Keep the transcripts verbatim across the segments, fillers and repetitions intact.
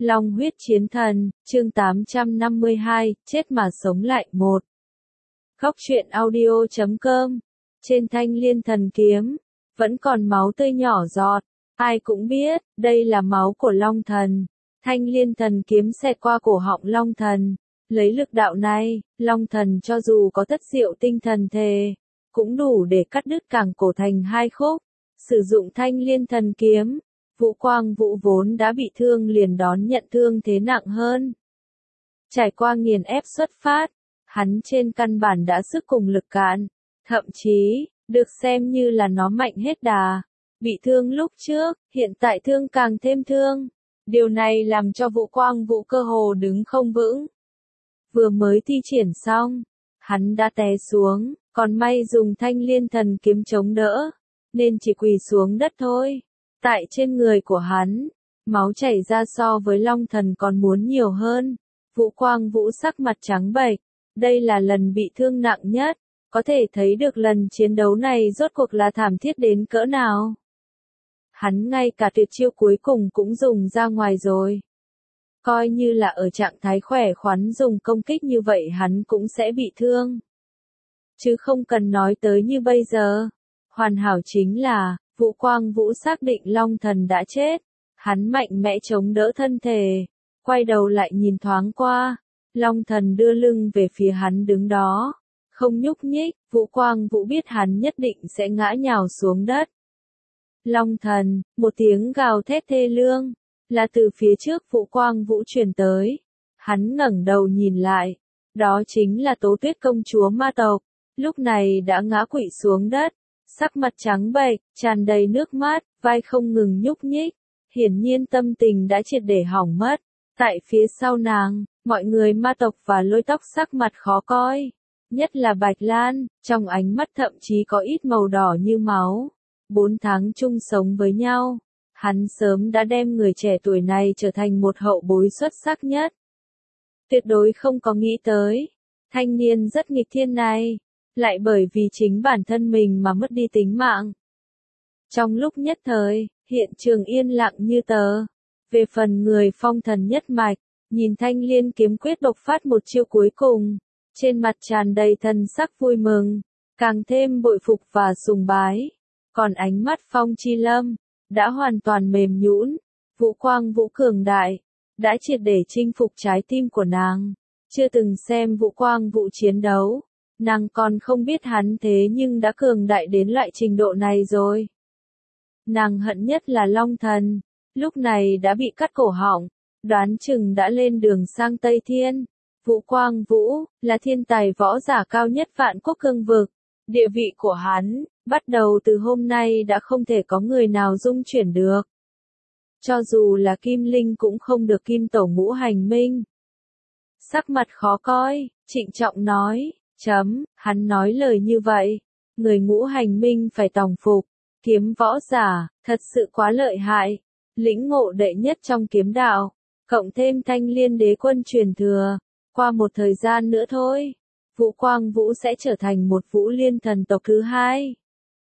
Long huyết chiến thần, chương tám trăm năm mươi hai, chết mà sống lại một. Góc truyện audio chấm com. Trên thanh liên thần kiếm, vẫn còn máu tươi nhỏ giọt. Ai cũng biết, đây là máu của Long thần. Thanh liên thần kiếm xẹt qua cổ họng Long thần. Lấy lực đạo này, Long thần cho dù có thất diệu tinh thần thể, cũng đủ để cắt đứt cẳng cổ thành hai khúc. Sử dụng thanh liên thần kiếm, Vũ Quang Vũ vốn đã bị thương liền đón nhận thương thế nặng hơn. Trải qua nghiền ép xuất phát, hắn trên căn bản đã sức cùng lực cạn, thậm chí, được xem như là nó mạnh hết đà. Bị thương lúc trước, hiện tại thương càng thêm thương. Điều này làm cho Vũ Quang Vũ cơ hồ đứng không vững. Vừa mới thi triển xong, hắn đã té xuống, còn may dùng thanh liên thần kiếm chống đỡ, nên chỉ quỳ xuống đất thôi. Tại trên người của hắn, máu chảy ra so với Long thần còn muốn nhiều hơn. Vũ Quang Vũ sắc mặt trắng bệch, đây là lần bị thương nặng nhất, có thể thấy được lần chiến đấu này rốt cuộc là thảm thiết đến cỡ nào. Hắn ngay cả tuyệt chiêu cuối cùng cũng dùng ra ngoài rồi. Coi như là ở trạng thái khỏe khoắn dùng công kích như vậy hắn cũng sẽ bị thương. Chứ không cần nói tới như bây giờ. Hoàn hảo chính là, Vũ Quang Vũ xác định Long thần đã chết. Hắn mạnh mẽ chống đỡ thân thể, quay đầu lại nhìn thoáng qua. Long thần đưa lưng về phía hắn đứng đó, không nhúc nhích. Vũ Quang Vũ biết hắn nhất định sẽ ngã nhào xuống đất. Long thần, một tiếng gào thét thê lương, là từ phía trước Vũ Quang Vũ truyền tới. Hắn ngẩng đầu nhìn lại, đó chính là Tố Tuyết công chúa ma tộc, lúc này đã ngã quỵ xuống đất, sắc mặt trắng bệch, tràn đầy nước mắt, vai không ngừng nhúc nhích, hiển nhiên tâm tình đã triệt để hỏng mất. Tại phía sau nàng, mọi người ma tộc và Lôi Tóc sắc mặt khó coi, nhất là Bạch Lan, trong ánh mắt thậm chí có ít màu đỏ như máu. Bốn tháng chung sống với nhau, hắn sớm đã đem người trẻ tuổi này trở thành một hậu bối xuất sắc nhất. Tuyệt đối không có nghĩ tới, thanh niên rất nghịch thiên này, lại bởi vì chính bản thân mình mà mất đi tính mạng. Trong lúc nhất thời, hiện trường yên lặng như tờ. Về phần người phong thần nhất mạch, nhìn thanh liên kiếm quyết độc phát một chiêu cuối cùng, trên mặt tràn đầy thần sắc vui mừng, càng thêm bội phục và sùng bái. Còn ánh mắt Phong Chi Lâm, đã hoàn toàn mềm nhũn. Vũ Quang Vũ cường đại, đã triệt để chinh phục trái tim của nàng. Chưa từng xem Vũ Quang Vũ chiến đấu, nàng còn không biết hắn thế nhưng đã cường đại đến loại trình độ này rồi. Nàng hận nhất là Long thần, lúc này đã bị cắt cổ họng, đoán chừng đã lên đường sang Tây Thiên. Vũ Quang Vũ, là thiên tài võ giả cao nhất vạn quốc cương vực. Địa vị của hắn, bắt đầu từ hôm nay đã không thể có người nào dung chuyển được. Cho dù là Kim Linh cũng không được Kim Tổ ngũ hành minh. Sắc mặt khó coi, trịnh trọng nói, chấm, hắn nói lời như vậy. Người ngũ hành minh phải tòng phục, kiếm võ giả, thật sự quá lợi hại. Lĩnh ngộ đệ nhất trong kiếm đạo, cộng thêm thanh liên đế quân truyền thừa. Qua một thời gian nữa thôi, Vũ Quang Vũ sẽ trở thành một Vũ Liên thần tộc thứ hai.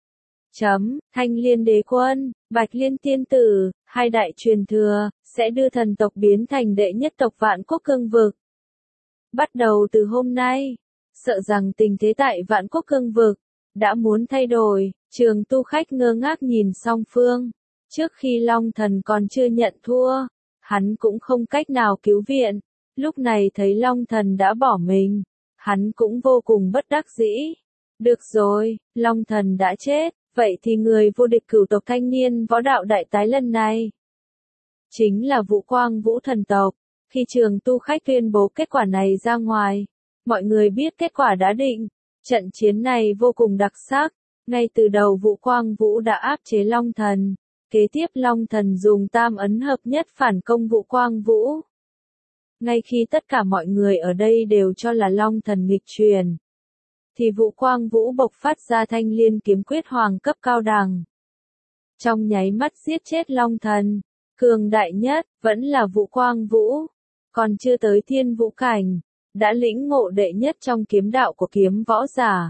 Chấm, thanh liên đế quân, Bạch Liên tiên tử, hai đại truyền thừa, sẽ đưa thần tộc biến thành đệ nhất tộc vạn quốc cương vực. Bắt đầu từ hôm nay, sợ rằng tình thế tại vạn quốc cương vực, đã muốn thay đổi. Trường tu khách ngơ ngác nhìn song phương. Trước khi Long thần còn chưa nhận thua, hắn cũng không cách nào cứu viện. Lúc này thấy Long thần đã bỏ mình, hắn cũng vô cùng bất đắc dĩ. Được rồi, Long thần đã chết, vậy thì người vô địch cửu tộc thanh niên võ đạo đại tái lần này chính là Vũ Quang Vũ thần tộc. Khi trường tu khách tuyên bố kết quả này ra ngoài, mọi người biết kết quả đã định. Trận chiến này vô cùng đặc sắc. Ngay từ đầu Vũ Quang Vũ đã áp chế Long thần. Kế tiếp Long thần dùng tam ấn hợp nhất phản công Vũ Quang Vũ. Ngay khi tất cả mọi người ở đây đều cho là Long thần nghịch truyền, thì Vũ Quang Vũ bộc phát ra thanh liên kiếm quyết hoàng cấp cao đẳng. Trong nháy mắt giết chết Long thần, cường đại nhất, vẫn là Vũ Quang Vũ. Còn chưa tới thiên vũ cảnh, đã lĩnh ngộ đệ nhất trong kiếm đạo của kiếm võ giả.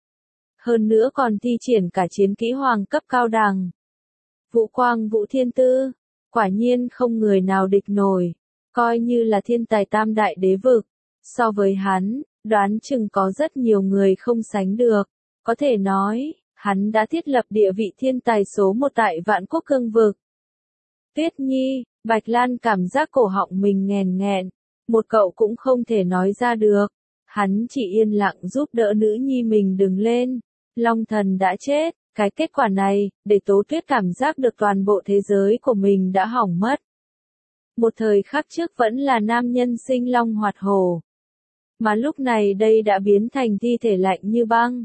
Hơn nữa còn thi triển cả chiến kỹ hoàng cấp cao đẳng. Vũ Quang Vũ thiên tư, quả nhiên không người nào địch nổi. coi như là thiên tài tam đại đế vực. So với hắn, đoán chừng có rất nhiều người không sánh được. Có thể nói, hắn đã thiết lập địa vị thiên tài số một tại Vạn Quốc Cương vực. Tuyết Nhi, Bạch Lan cảm giác cổ họng mình nghèn nghẹn, một cậu cũng không thể nói ra được. Hắn chỉ yên lặng giúp đỡ nữ nhi mình đứng lên. Long thần đã chết, cái kết quả này, để Tố Tuyết cảm giác được toàn bộ thế giới của mình đã hỏng mất. Một thời khắc trước vẫn là nam nhân sinh long hoạt hổ. Mà lúc này đây đã biến thành thi thể lạnh như băng.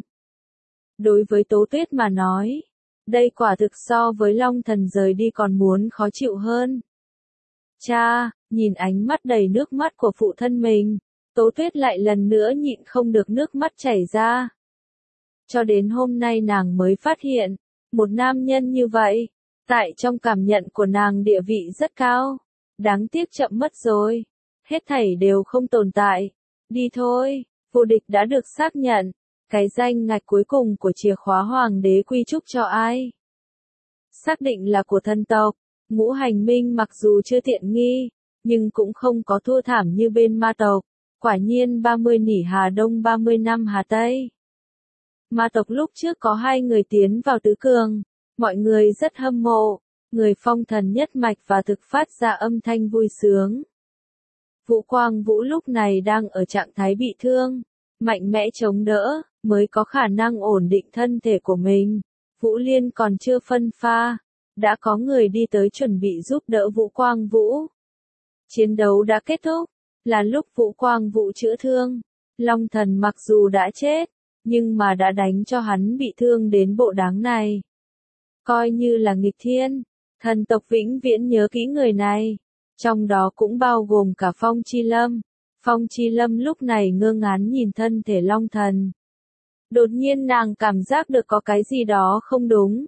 Đối với Tố Tuyết mà nói, đây quả thực so với Long thần rời đi còn muốn khó chịu hơn. Cha, nhìn ánh mắt đầy nước mắt của phụ thân mình, Tố Tuyết lại lần nữa nhịn không được nước mắt chảy ra. Cho đến hôm nay nàng mới phát hiện, một nam nhân như vậy, tại trong cảm nhận của nàng địa vị rất cao. Đáng tiếc chậm mất rồi, hết thảy đều không tồn tại. Đi thôi, vô địch đã được xác nhận. Cái danh ngạch cuối cùng của chìa khóa hoàng đế quy chúc cho ai? Xác định là của thân tộc. Ngũ hành minh mặc dù chưa tiện nghi, nhưng cũng không có thua thảm như bên ma tộc. Quả nhiên ba mươi nỉ Hà Đông ba mươi năm Hà Tây. Ma tộc lúc trước có hai người tiến vào tứ cường, mọi người rất hâm mộ, người phong thần nhất mạch và thực phát ra âm thanh vui sướng. Vũ Quang Vũ lúc này đang ở trạng thái bị thương, mạnh mẽ chống đỡ, mới có khả năng ổn định thân thể của mình. Vũ Liên còn chưa phân pha, đã có người đi tới chuẩn bị giúp đỡ Vũ Quang Vũ. Chiến đấu đã kết thúc, là lúc Vũ Quang Vũ chữa thương. Long thần mặc dù đã chết, nhưng mà đã đánh cho hắn bị thương đến bộ đáng này. Coi như là nghịch thiên, thần tộc vĩnh viễn nhớ kỹ người này, trong đó cũng bao gồm cả Phong Chi Lâm. Phong Chi Lâm lúc này ngơ ngán nhìn thân thể Long thần. Đột nhiên nàng cảm giác được có cái gì đó không đúng.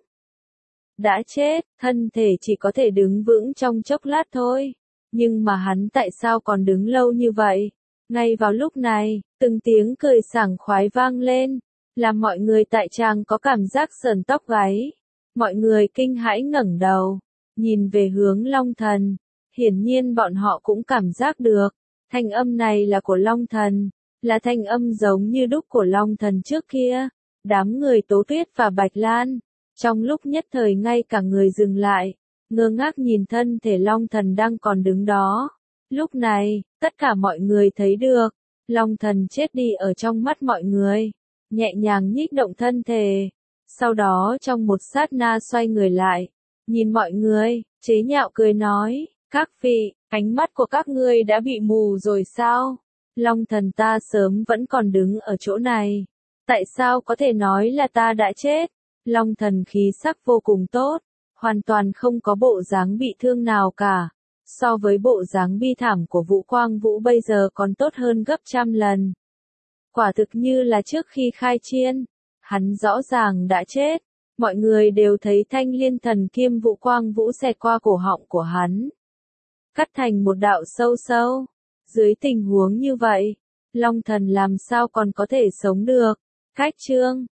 Đã chết, thân thể chỉ có thể đứng vững trong chốc lát thôi. Nhưng mà hắn tại sao còn đứng lâu như vậy? Ngay vào lúc này, từng tiếng cười sảng khoái vang lên, làm mọi người tại tràng có cảm giác sởn tóc gáy. Mọi người kinh hãi ngẩng đầu, nhìn về hướng Long thần. Hiển nhiên bọn họ cũng cảm giác được, thanh âm này là của Long thần, là thanh âm giống như đúc của Long thần trước kia. Đám người Tố Tuyết và Bạch Lan, trong lúc nhất thời ngay cả người dừng lại, ngơ ngác nhìn thân thể Long thần đang còn đứng đó. Lúc này, tất cả mọi người thấy được, Long thần chết đi ở trong mắt mọi người, nhẹ nhàng nhích động thân thể. Sau đó trong một sát na xoay người lại, nhìn mọi người, chế nhạo cười nói, các vị, ánh mắt của các ngươi đã bị mù rồi sao? Long thần ta sớm vẫn còn đứng ở chỗ này. Tại sao có thể nói là ta đã chết? Long thần khí sắc vô cùng tốt, hoàn toàn không có bộ dáng bị thương nào cả. So với bộ dáng bi thảm của Vũ Quang Vũ bây giờ còn tốt hơn gấp trăm lần. Quả thực như là trước khi khai chiến, hắn rõ ràng đã chết. Mọi người đều thấy thanh liên thần kiêm Vũ Quang Vũ xẹt qua cổ họng của hắn, cắt thành một đạo sâu sâu. Dưới tình huống như vậy, Long thần làm sao còn có thể sống được? Cách chương